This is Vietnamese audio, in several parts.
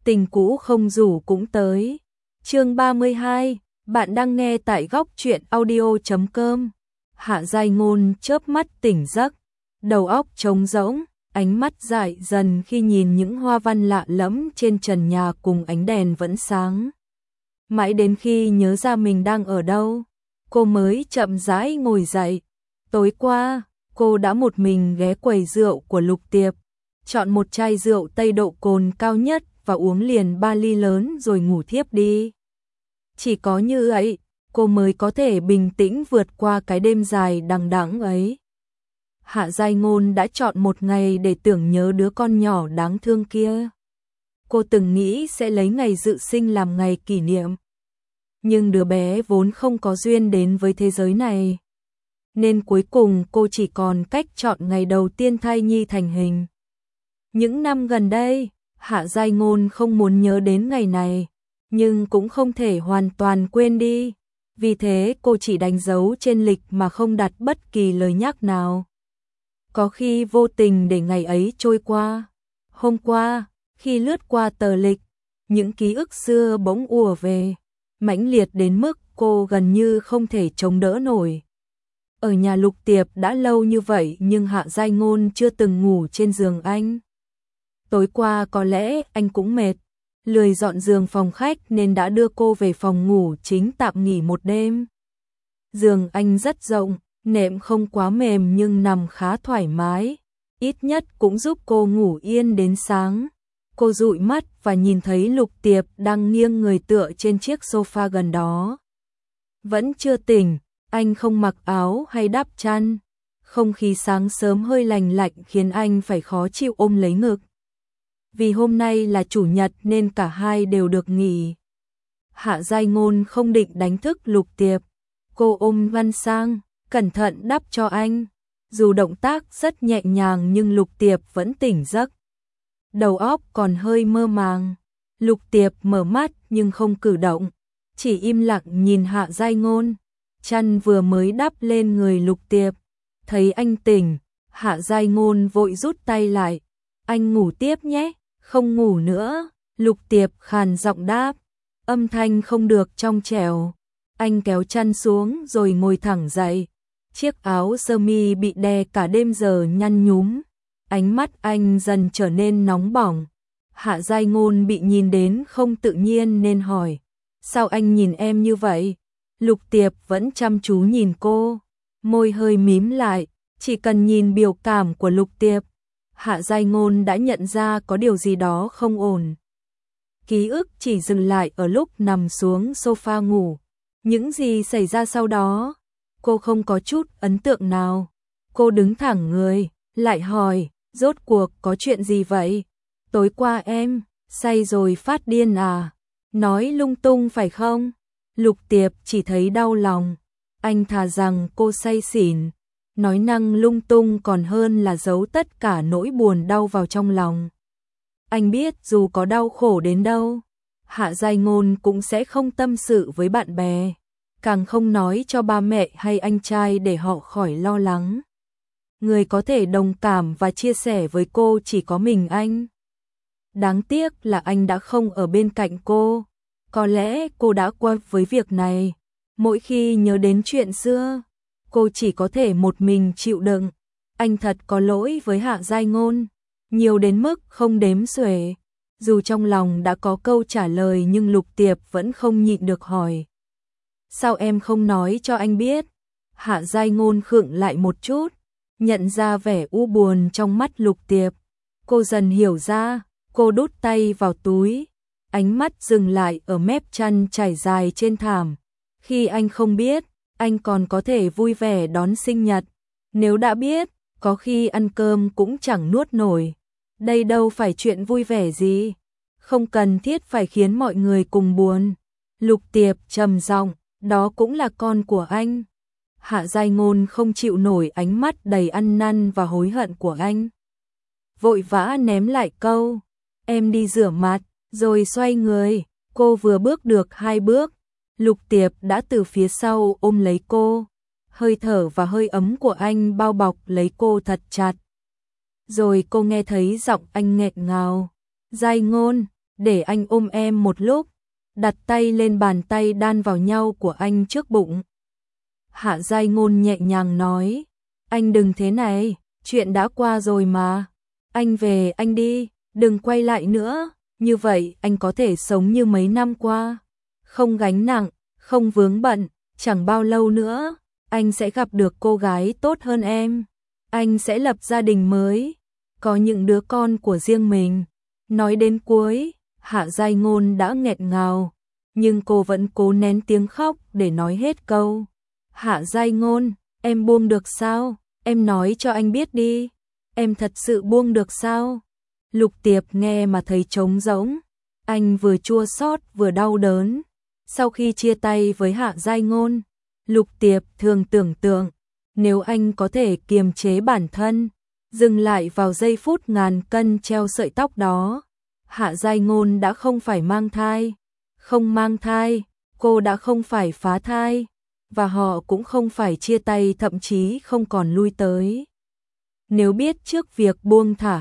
tình cũ không rủ cũng tới. Chương 32, bạn đang nghe tại góc truyện audio.com. Hạ Giai Ngôn chớp mắt tỉnh giấc, đầu óc trống rỗng, ánh mắt dại dần khi nhìn những hoa văn lạ lẫm trên trần nhà cùng ánh đèn vẫn sáng. Mãi đến khi nhớ ra mình đang ở đâu, cô mới chậm rãi ngồi dậy. Tối qua, cô đã một mình ghé quầy rượu của Lục Tiệp, chọn một chai rượu Tây độ cồn cao nhất và uống liền 3 ly lớn rồi ngủ thiếp đi. Chỉ có như vậy, cô mới có thể bình tĩnh vượt qua cái đêm dài đằng đẵng ấy. Hạ Giai Ngôn đã chọn một ngày để tưởng nhớ đứa con nhỏ đáng thương kia. Cô từng nghĩ sẽ lấy ngày dự sinh làm ngày kỷ niệm. Nhưng đứa bé vốn không có duyên đến với thế giới này. Nên cuối cùng cô chỉ còn cách chọn ngày đầu tiên thai nhi thành hình. Những năm gần đây, Hạ Giai Ngôn không muốn nhớ đến ngày này, nhưng cũng không thể hoàn toàn quên đi. Vì thế cô chỉ đánh dấu trên lịch mà không đặt bất kỳ lời nhắc nào. Có khi vô tình để ngày ấy trôi qua. Hôm qua, khi lướt qua tờ lịch, những ký ức xưa bỗng ùa về, mãnh liệt đến mức cô gần như không thể chống đỡ nổi. Ở nhà Lục Tiệp đã lâu như vậy nhưng Hạ Giai Ngôn chưa từng ngủ trên giường anh. Tối qua có lẽ anh cũng mệt, lười dọn giường phòng khách nên đã đưa cô về phòng ngủ chính tạm nghỉ một đêm. Giường anh rất rộng, nệm không quá mềm nhưng nằm khá thoải mái, ít nhất cũng giúp cô ngủ yên đến sáng. Cô dụi mắt và nhìn thấy Lục Tiệp đang nghiêng người tựa trên chiếc sofa gần đó. Vẫn chưa tỉnh, anh không mặc áo hay đắp chăn. Không khí sáng sớm hơi lành lạnh khiến anh phải khó chịu ôm lấy ngực. Vì hôm nay là chủ nhật nên cả hai đều được nghỉ. Hạ Giai Ngôn không định đánh thức Lục Tiệp. Cô ôm Văn sang, cẩn thận đắp cho anh. Dù động tác rất nhẹ nhàng nhưng Lục Tiệp vẫn tỉnh giấc. Đầu óc còn hơi mơ màng. Lục Tiệp mở mắt nhưng không cử động, chỉ im lặng nhìn Hạ Giai Ngôn. Chăn vừa mới đắp lên người Lục Tiệp, thấy anh tỉnh, Hạ Giai Ngôn vội rút tay lại. Anh ngủ tiếp nhé, không ngủ nữa. Lục Tiệp khàn giọng đáp, âm thanh không được trong trẻo. Anh kéo chăn xuống rồi ngồi thẳng dậy. Chiếc áo sơ mi bị đè cả đêm giờ nhăn nhúm. Ánh mắt anh dần trở nên nóng bỏng. Hạ Giai Ngôn bị nhìn đến không tự nhiên nên hỏi, sao anh nhìn em như vậy? Lục Tiệp vẫn chăm chú nhìn cô, môi hơi mím lại. Chỉ cần nhìn biểu cảm của Lục Tiệp, Hạ Giai Ngôn đã nhận ra có điều gì đó không ổn. Ký ức chỉ dừng lại ở lúc nằm xuống sofa ngủ. Những gì xảy ra sau đó, cô không có chút ấn tượng nào. Cô đứng thẳng người, lại hỏi, rốt cuộc có chuyện gì vậy? Tối qua em say rồi phát điên à? Nói lung tung phải không? Lục Tiệp chỉ thấy đau lòng. Anh thà rằng cô say xỉn, nói năng lung tung còn hơn là giấu tất cả nỗi buồn đau vào trong lòng. Anh biết dù có đau khổ đến đâu, Hạ Giai Ngôn cũng sẽ không tâm sự với bạn bè, càng không nói cho ba mẹ hay anh trai để họ khỏi lo lắng. Người có thể đồng cảm và chia sẻ với cô chỉ có mình anh. Đáng tiếc là anh đã không ở bên cạnh cô. Có lẽ cô đã quen với việc này. Mỗi khi nhớ đến chuyện xưa, cô chỉ có thể một mình chịu đựng. Anh thật có lỗi với Hạ Giai Ngôn, nhiều đến mức không đếm xuể. Dù trong lòng đã có câu trả lời nhưng Lục Tiệp vẫn không nhịn được hỏi, sao em không nói cho anh biết? Hạ Giai Ngôn khựng lại một chút, nhận ra vẻ u buồn trong mắt Lục Tiệp. Cô dần hiểu ra, cô đút tay vào túi, ánh mắt dừng lại ở mép chăn trải dài trên thảm. Khi anh không biết, anh còn có thể vui vẻ đón sinh nhật. Nếu đã biết, có khi ăn cơm cũng chẳng nuốt nổi. Đây đâu phải chuyện vui vẻ gì, không cần thiết phải khiến mọi người cùng buồn. Lục Tiệp trầm giọng, đó cũng là con của anh. Hạ Giai Ngôn không chịu nổi ánh mắt đầy ăn năn và hối hận của anh. Vội vã ném lại câu, em đi rửa mặt, rồi xoay người. Cô vừa bước được 2 bước, Lục Tiệp đã từ phía sau ôm lấy cô. Hơi thở và hơi ấm của anh bao bọc lấy cô thật chặt. Rồi cô nghe thấy giọng anh nghẹn ngào, Giai Ngôn, để anh ôm em một lúc, đặt tay lên bàn tay đan vào nhau của anh trước bụng. Hạ Giai Ngôn nhẹ nhàng nói, anh đừng thế này, chuyện đã qua rồi mà. Anh về anh đi, đừng quay lại nữa, như vậy anh có thể sống như mấy năm qua. Không gánh nặng, không vướng bận, chẳng bao lâu nữa, anh sẽ gặp được cô gái tốt hơn em. Anh sẽ lập gia đình mới, có những đứa con của riêng mình. Nói đến cuối, Hạ Giai Ngôn đã nghẹn ngào, nhưng cô vẫn cố nén tiếng khóc để nói hết câu. Hạ Giai Ngôn, em buông được sao? Em nói cho anh biết đi. Em thật sự buông được sao? Lục Tiệp nghe mà thấy trống rỗng. Anh vừa chua xót vừa đau đớn. Sau khi chia tay với Hạ Giai Ngôn, Lục Tiệp thường tưởng tượng, nếu anh có thể kiềm chế bản thân, dừng lại vào giây phút ngàn cân treo sợi tóc đó, Hạ Giai Ngôn đã không phải mang thai. Không mang thai, cô đã không phải phá thai, và họ cũng không phải chia tay, thậm chí không còn lui tới. Nếu biết trước việc buông thả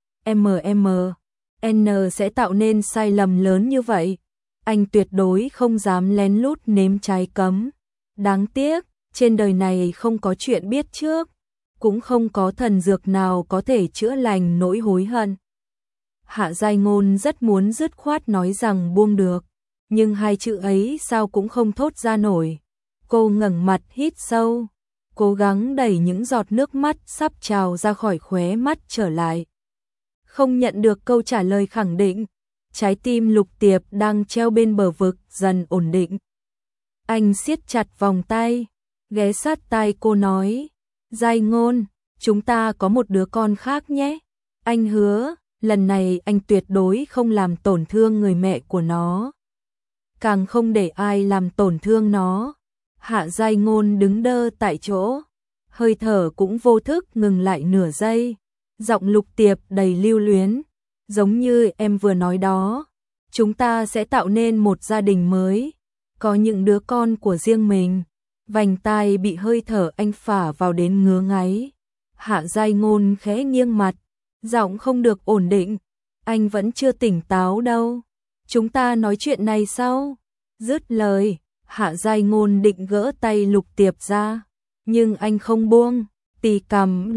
HMM, N sẽ tạo nên sai lầm lớn như vậy, anh tuyệt đối không dám lén lút nếm trái cấm. Đáng tiếc, trên đời này không có chuyện biết trước, cũng không có thần dược nào có thể chữa lành nỗi hối hận. Hạ Giai Ngôn rất muốn dứt khoát nói rằng buông được, nhưng hai chữ ấy sao cũng không thốt ra nổi. Cô ngẩng mặt hít sâu, cố gắng đẩy những giọt nước mắt sắp trào ra khỏi khóe mắt trở lại. Không nhận được câu trả lời khẳng định, trái tim Lục Tiệp đang treo bên bờ vực dần ổn định. Anh siết chặt vòng tay, ghé sát tai cô nói, Giai Ngôn, chúng ta có một đứa con khác nhé. Anh hứa, lần này anh tuyệt đối không làm tổn thương người mẹ của nó, càng không để ai làm tổn thương nó. Hạ Giai Ngôn đứng đơ tại chỗ, hơi thở cũng vô thức ngừng lại nửa giây. Giọng Lục Tiệp đầy lưu luyến, giống như em vừa nói đó, chúng ta sẽ tạo nên một gia đình mới, có những đứa con của riêng mình. Vành tai bị hơi thở anh phả vào đến ngứa ngáy. Hạ Giai Ngôn khẽ nghiêng mặt, giọng không được ổn định, anh vẫn chưa tỉnh táo đâu. Chúng ta nói chuyện này sau. Dứt lời, Hạ Giai Ngôn định gỡ tay Lục Tiệp ra, nhưng anh không buông, tì cằm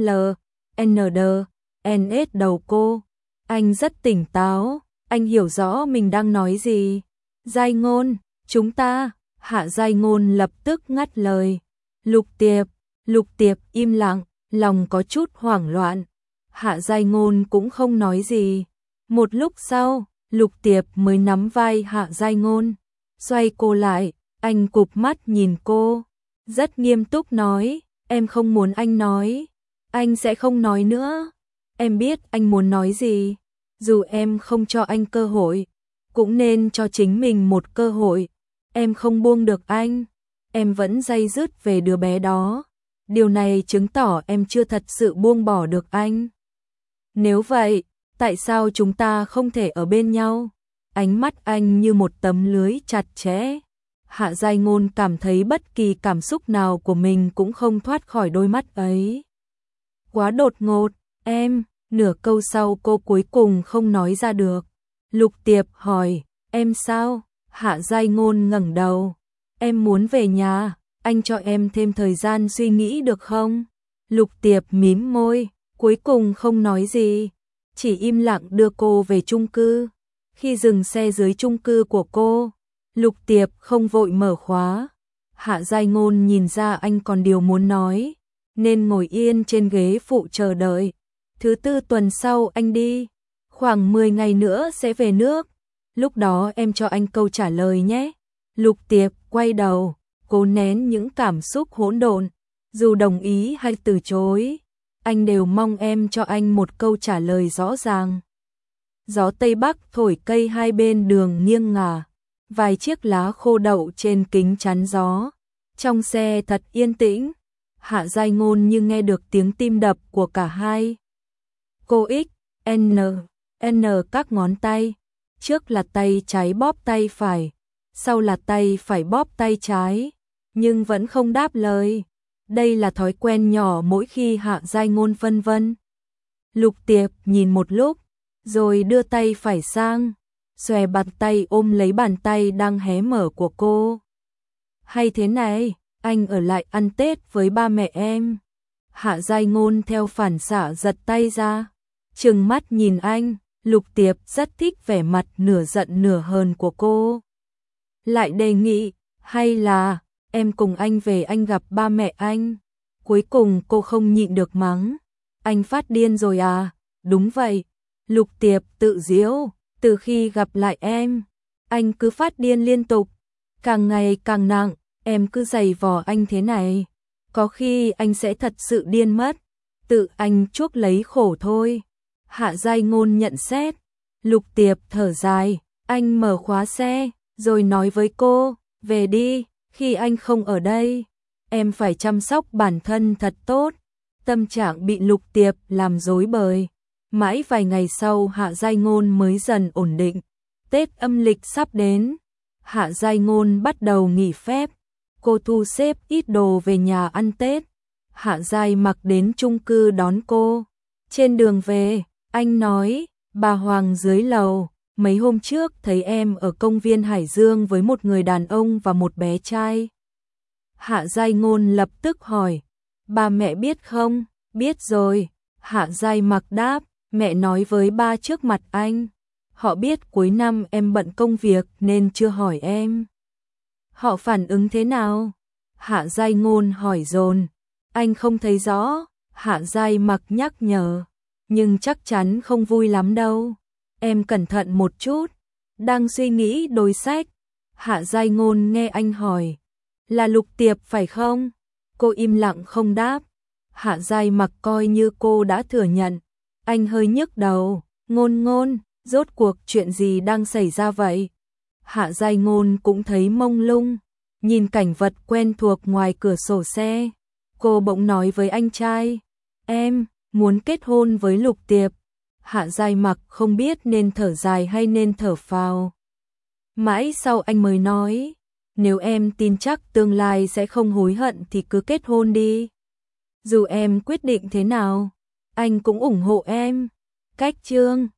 NS đầu cô. Anh rất tỉnh táo, anh hiểu rõ mình đang nói gì. Giai Ngôn, chúng ta. Hạ Giai Ngôn lập tức ngắt lời. Lục Tiệp im lặng, lòng có chút hoảng loạn. Hạ Giai Ngôn cũng không nói gì. Một lúc sau, Lục Tiệp mới nắm vai Hạ Giai Ngôn, xoay cô lại, anh cụp mắt nhìn cô, rất nghiêm túc nói, em không muốn anh nói, anh sẽ không nói nữa. Em biết anh muốn nói gì, dù em không cho anh cơ hội, cũng nên cho chính mình một cơ hội. Em không buông được anh, em vẫn day dứt về đứa bé đó. Điều này chứng tỏ em chưa thật sự buông bỏ được anh. Nếu vậy, tại sao chúng ta không thể ở bên nhau? Ánh mắt anh như một tấm lưới chặt chẽ. Hạ Giai Ngôn cảm thấy bất kỳ cảm xúc nào của mình cũng không thoát khỏi đôi mắt ấy. Quá đột ngột, em, nửa câu sau cô cuối cùng không nói ra được. Lục Tiệp hỏi, em sao? Hạ Giai Ngôn ngẩng đầu, em muốn về nhà, anh cho em thêm thời gian suy nghĩ được không? Lục Tiệp mím môi, cuối cùng không nói gì, chỉ im lặng đưa cô về chung cư. Khi dừng xe dưới chung cư của cô, Lục Tiệp không vội mở khóa. Hạ Giai Ngôn nhìn ra anh còn điều muốn nói, nên ngồi yên trên ghế phụ chờ đợi. Thứ tư tuần sau anh đi, khoảng 10 ngày nữa sẽ về nước. Lúc đó em cho anh câu trả lời nhé. Lục Tiệp quay đầu, cố nén những cảm xúc hỗn độn. Dù đồng ý hay từ chối, anh đều mong em cho anh một câu trả lời rõ ràng. Gió Tây Bắc thổi cây hai bên đường nghiêng ngả, vài chiếc lá khô đậu trên kính chắn gió. Trong xe thật yên tĩnh, Hạ Giai Ngôn như nghe được tiếng tim đập của cả hai. Cô N các ngón tay, trước là tay trái bóp tay phải, sau là tay phải bóp tay trái, nhưng vẫn không đáp lời. Đây là thói quen nhỏ mỗi khi Hạ Giai Ngôn phân vân. Lục Tiệp nhìn một lúc, rồi đưa tay phải sang, xòe bàn tay ôm lấy bàn tay đang hé mở của cô. Hay thế này, anh ở lại ăn Tết với ba mẹ em. Hạ Giai Ngôn theo phản xạ giật tay ra, trừng mắt nhìn anh. Lục Tiệp rất thích vẻ mặt nửa giận nửa hờn của cô. Lại đề nghị, hay là em cùng anh về anh gặp ba mẹ anh. Cuối cùng cô không nhịn được mắng. Anh phát điên rồi à? Đúng vậy. Lục Tiệp tự giễu, từ khi gặp lại em, anh cứ phát điên liên tục. Càng ngày càng nặng, em cứ giày vò anh thế này. Có khi anh sẽ thật sự điên mất. Tự anh chuốc lấy khổ thôi. Hạ Giai Ngôn nhận xét. Lục Tiệp thở dài, anh mở khóa xe, rồi nói với cô, về đi, khi anh không ở đây, em phải chăm sóc bản thân thật tốt. Tâm trạng bị Lục Tiệp làm rối bời. Mãi vài ngày sau Hạ Giai Ngôn mới dần ổn định. Tết âm lịch sắp đến, Hạ Giai Ngôn bắt đầu nghỉ phép. Cô thu xếp ít đồ về nhà ăn Tết. Hạ Giai Mặc đến chung cư đón cô. Trên đường về, anh nói, bà Hoàng dưới lầu, mấy hôm trước thấy em ở công viên Hải Dương với một người đàn ông và một bé trai. Hạ Giai Ngôn lập tức hỏi, ba mẹ biết không? Biết rồi. Hạ Giai Mặc đáp, mẹ nói với ba trước mặt anh. Họ biết cuối năm em bận công việc nên chưa hỏi em. Họ phản ứng thế nào? Hạ Giai Ngôn hỏi dồn. Anh không thấy rõ. Hạ Giai Mặc nhắc nhở. Nhưng chắc chắn không vui lắm đâu. Em cẩn thận một chút. Đang suy nghĩ đối sách. Hạ Giai Ngôn nghe anh hỏi. Là Lục Tiệp phải không? Cô im lặng không đáp. Hạ Giai Mặc coi như cô đã thừa nhận. Anh hơi nhức đầu. Ngôn, rốt cuộc chuyện gì đang xảy ra vậy? Hạ Giai Ngôn cũng thấy mông lung. Nhìn cảnh vật quen thuộc ngoài cửa sổ xe. Cô bỗng nói với anh trai. Em muốn kết hôn với Lục Tiệp. Hạ Giai Mặc không biết nên thở dài hay nên thở phào. Mãi sau anh mới nói. Nếu em tin chắc tương lai sẽ không hối hận thì cứ kết hôn đi. Dù em quyết định thế nào, anh cũng ủng hộ em. Cách chương